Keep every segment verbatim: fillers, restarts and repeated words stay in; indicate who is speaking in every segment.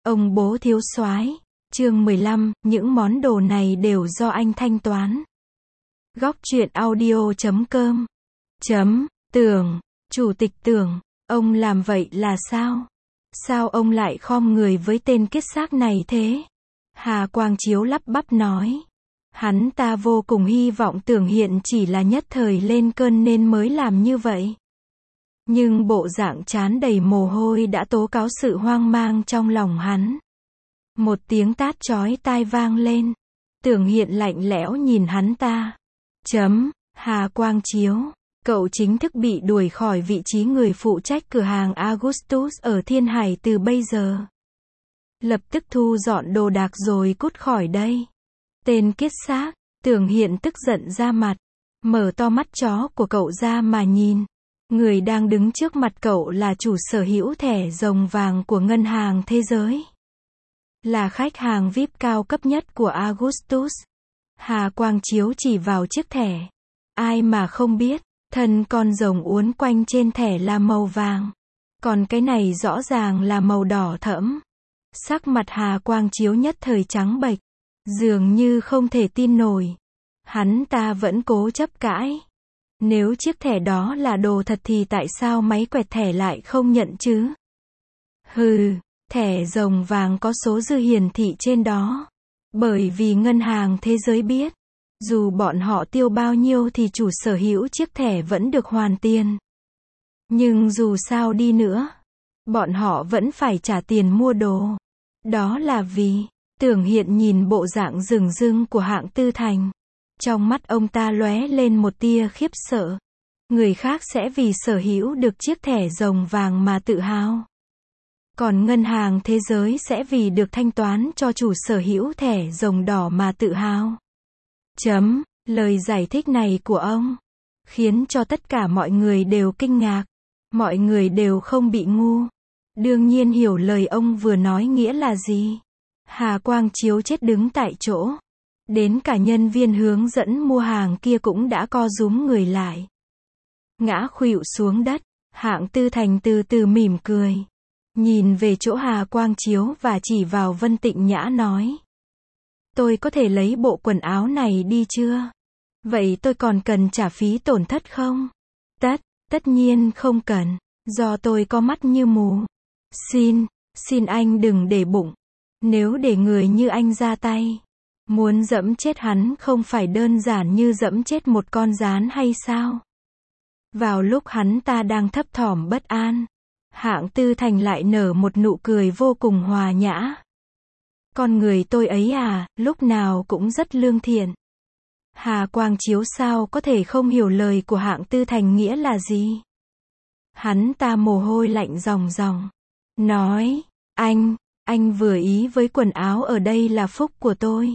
Speaker 1: Ông bố thiếu soái. Chương mười lăm, những món đồ này đều do anh thanh toán. Góc truyện audio chấm com. Chấm, Tưởng, Chủ tịch Tưởng, ông làm vậy là sao? Sao ông lại khom người với tên kiết xác này thế? Hà Quang Chiếu lắp bắp nói. Hắn ta vô cùng hy vọng Tưởng Hiện chỉ là nhất thời lên cơn nên mới làm như vậy. Nhưng bộ dạng trán đầy mồ hôi đã tố cáo sự hoang mang trong lòng hắn. Một tiếng tát chói tai vang lên. Tưởng Hiện lạnh lẽo nhìn hắn ta. Chấm, Hà Quang Chiếu, cậu chính thức bị đuổi khỏi vị trí người phụ trách cửa hàng Augustus ở Thiên Hải từ bây giờ. Lập tức thu dọn đồ đạc rồi cút khỏi đây. Tên kiết xác. Tưởng Hiện tức giận ra mặt. Mở to mắt chó của cậu ra mà nhìn. Người đang đứng trước mặt cậu là chủ sở hữu thẻ rồng vàng của Ngân hàng Thế giới. Là khách hàng vi ai pi cao cấp nhất của Augustus. Hà Quang Chiếu chỉ vào chiếc thẻ. Ai mà không biết, thân con rồng uốn quanh trên thẻ là màu vàng. Còn cái này rõ ràng là màu đỏ thẫm. Sắc mặt Hà Quang Chiếu nhất thời trắng bệch. Dường như không thể tin nổi. Hắn ta vẫn cố chấp cãi. Nếu chiếc thẻ đó là đồ thật thì tại sao máy quẹt thẻ lại không nhận chứ? Hừ, thẻ rồng vàng có số dư hiển thị trên đó. Bởi vì Ngân hàng Thế giới biết, dù bọn họ tiêu bao nhiêu thì chủ sở hữu chiếc thẻ vẫn được hoàn tiền. Nhưng dù sao đi nữa, bọn họ vẫn phải trả tiền mua đồ. Đó là vì, Tưởng Hiện nhìn bộ dạng rừng rưng của Hạng Tư Thành. Trong mắt ông ta lóe lên một tia khiếp sợ. Người khác sẽ vì sở hữu được chiếc thẻ rồng vàng mà tự hào. Còn Ngân hàng Thế giới sẽ vì được thanh toán cho chủ sở hữu thẻ rồng đỏ mà tự hào. Chấm, lời giải thích này của ông khiến cho tất cả mọi người đều kinh ngạc. Mọi người đều không bị ngu. Đương nhiên hiểu lời ông vừa nói nghĩa là gì. Hà Quang Chiếu chết đứng tại chỗ. Đến cả nhân viên hướng dẫn mua hàng kia cũng đã co rúm người lại. Ngã khuỵu xuống đất. Hạng Tư Thành từ từ mỉm cười. Nhìn về chỗ Hà Quang Chiếu và chỉ vào Vân Tịnh Nhã nói. Tôi có thể lấy bộ quần áo này đi chưa? Vậy tôi còn cần trả phí tổn thất không? Tất, tất nhiên không cần. Do tôi có mắt như mù. Xin, xin anh đừng để bụng. Nếu để người như anh ra tay, muốn dẫm chết hắn không phải đơn giản như dẫm chết một con gián hay sao? Vào lúc hắn ta đang thấp thỏm bất an, Hạng Tư Thành lại nở một nụ cười vô cùng hòa nhã. Con người tôi ấy à, lúc nào cũng rất lương thiện. Hà Quang Chiếu sao có thể không hiểu lời của Hạng Tư Thành nghĩa là gì? Hắn ta mồ hôi lạnh ròng ròng. Nói, anh, anh vừa ý với quần áo ở đây là phúc của tôi.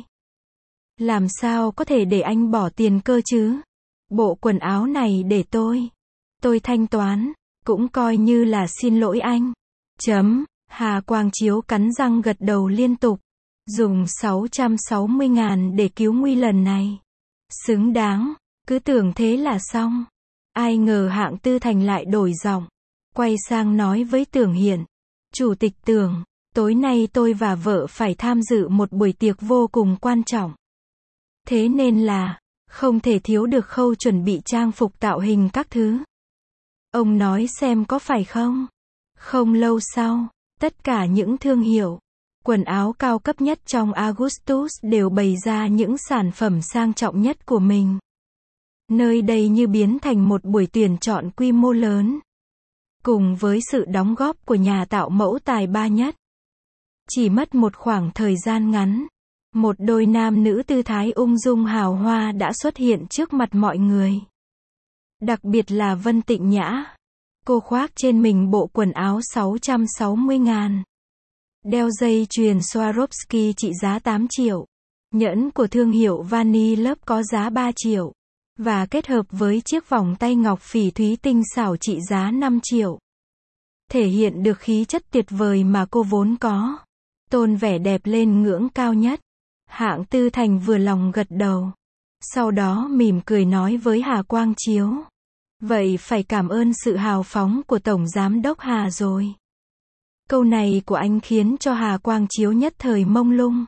Speaker 1: Làm sao có thể để anh bỏ tiền cơ chứ? Bộ quần áo này để tôi. Tôi thanh toán, cũng coi như là xin lỗi anh. Chấm, Hà Quang Chiếu cắn răng gật đầu liên tục. Dùng sáu trăm sáu mươi ngàn để cứu nguy lần này. Xứng đáng, cứ tưởng thế là xong. Ai ngờ Hạng Tư Thành lại đổi giọng. Quay sang nói với Tưởng Hiện. Chủ tịch Tưởng, tối nay tôi và vợ phải tham dự một buổi tiệc vô cùng quan trọng. Thế nên là, không thể thiếu được khâu chuẩn bị trang phục tạo hình các thứ. Ông nói xem có phải không? Không lâu sau, tất cả những thương hiệu quần áo cao cấp nhất trong Augustus đều bày ra những sản phẩm sang trọng nhất của mình. Nơi đây như biến thành một buổi tuyển chọn quy mô lớn. Cùng với sự đóng góp của nhà tạo mẫu tài ba nhất. Chỉ mất một khoảng thời gian ngắn, một đôi nam nữ tư thái ung dung hào hoa đã xuất hiện trước mặt mọi người. Đặc biệt là Vân Tịnh Nhã. Cô khoác trên mình bộ quần áo sáu trăm sáu mươi ngàn. Đeo dây chuyền Swarovski trị giá tám triệu. Nhẫn của thương hiệu Vani Love có giá ba triệu. Và kết hợp với chiếc vòng tay ngọc phỉ thúy tinh xảo trị giá năm triệu. Thể hiện được khí chất tuyệt vời mà cô vốn có. Tôn vẻ đẹp lên ngưỡng cao nhất. Hạng Tư Thành vừa lòng gật đầu. Sau đó mỉm cười nói với Hà Quang Chiếu. Vậy phải cảm ơn sự hào phóng của Tổng Giám đốc Hà rồi. Câu này của anh khiến cho Hà Quang Chiếu nhất thời mông lung.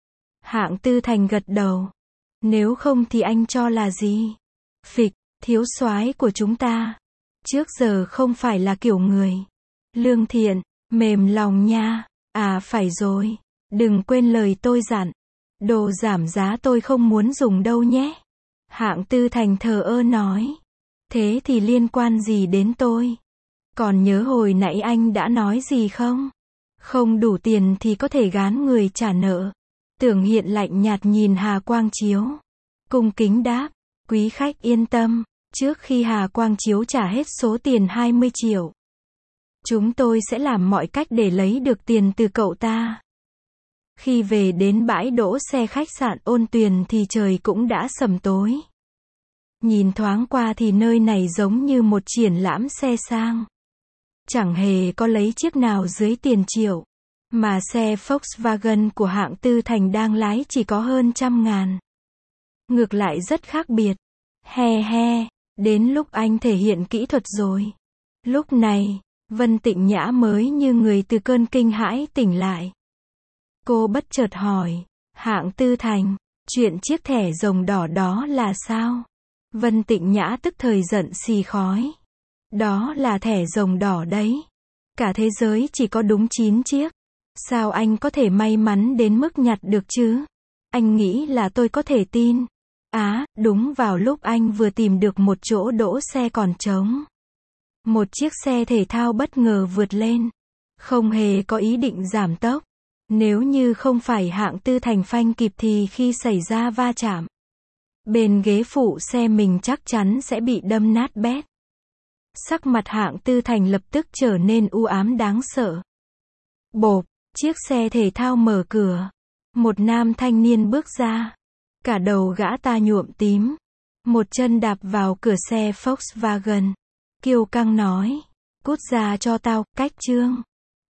Speaker 1: Hạng Tư Thành gật đầu. Nếu không thì anh cho là gì? Phịch, thiếu soái của chúng ta. Trước giờ không phải là kiểu người lương thiện, mềm lòng nha. À phải rồi. Đừng quên lời tôi dặn. Đồ giảm giá tôi không muốn dùng đâu nhé. Hạng Tư Thành thờ ơ nói. Thế thì liên quan gì đến tôi? Còn nhớ hồi nãy anh đã nói gì không? Không đủ tiền thì có thể gán người trả nợ. Tưởng Hiện lạnh nhạt nhìn Hà Quang Chiếu. Cung kính đáp. Quý khách yên tâm. Trước khi Hà Quang Chiếu trả hết số tiền hai mươi triệu. Chúng tôi sẽ làm mọi cách để lấy được tiền từ cậu ta. Khi về đến bãi đỗ xe khách sạn Ôn Tuyền thì trời cũng đã sầm tối. Nhìn thoáng qua thì nơi này giống như một triển lãm xe sang. Chẳng hề có lấy chiếc nào dưới tiền triệu. Mà xe Volkswagen của Hạng Tư Thành đang lái chỉ có hơn trăm ngàn. Ngược lại rất khác biệt. He he, đến lúc anh thể hiện kỹ thuật rồi. Lúc này, Vân Tịnh Nhã mới như người từ cơn kinh hãi tỉnh lại. Cô bất chợt hỏi, Hạng Tư Thành, chuyện chiếc thẻ rồng đỏ đó là sao? Vân Tịnh Nhã tức thời giận xì khói. Đó là thẻ rồng đỏ đấy. Cả thế giới chỉ có đúng chín chiếc. Sao anh có thể may mắn đến mức nhặt được chứ? Anh nghĩ là tôi có thể tin. Á, đúng vào lúc anh vừa tìm được một chỗ đỗ xe còn trống. Một chiếc xe thể thao bất ngờ vượt lên. Không hề có ý định giảm tốc. Nếu như không phải Hạng Tư Thành phanh kịp thì khi xảy ra va chạm, bên ghế phụ xe mình chắc chắn sẽ bị đâm nát bét. Sắc mặt Hạng Tư Thành lập tức trở nên u ám đáng sợ. Bộp, chiếc xe thể thao mở cửa. Một nam thanh niên bước ra. Cả đầu gã ta nhuộm tím. Một chân đạp vào cửa xe Volkswagen. Kiêu căng nói. Cút ra cho tao, Cách Trương.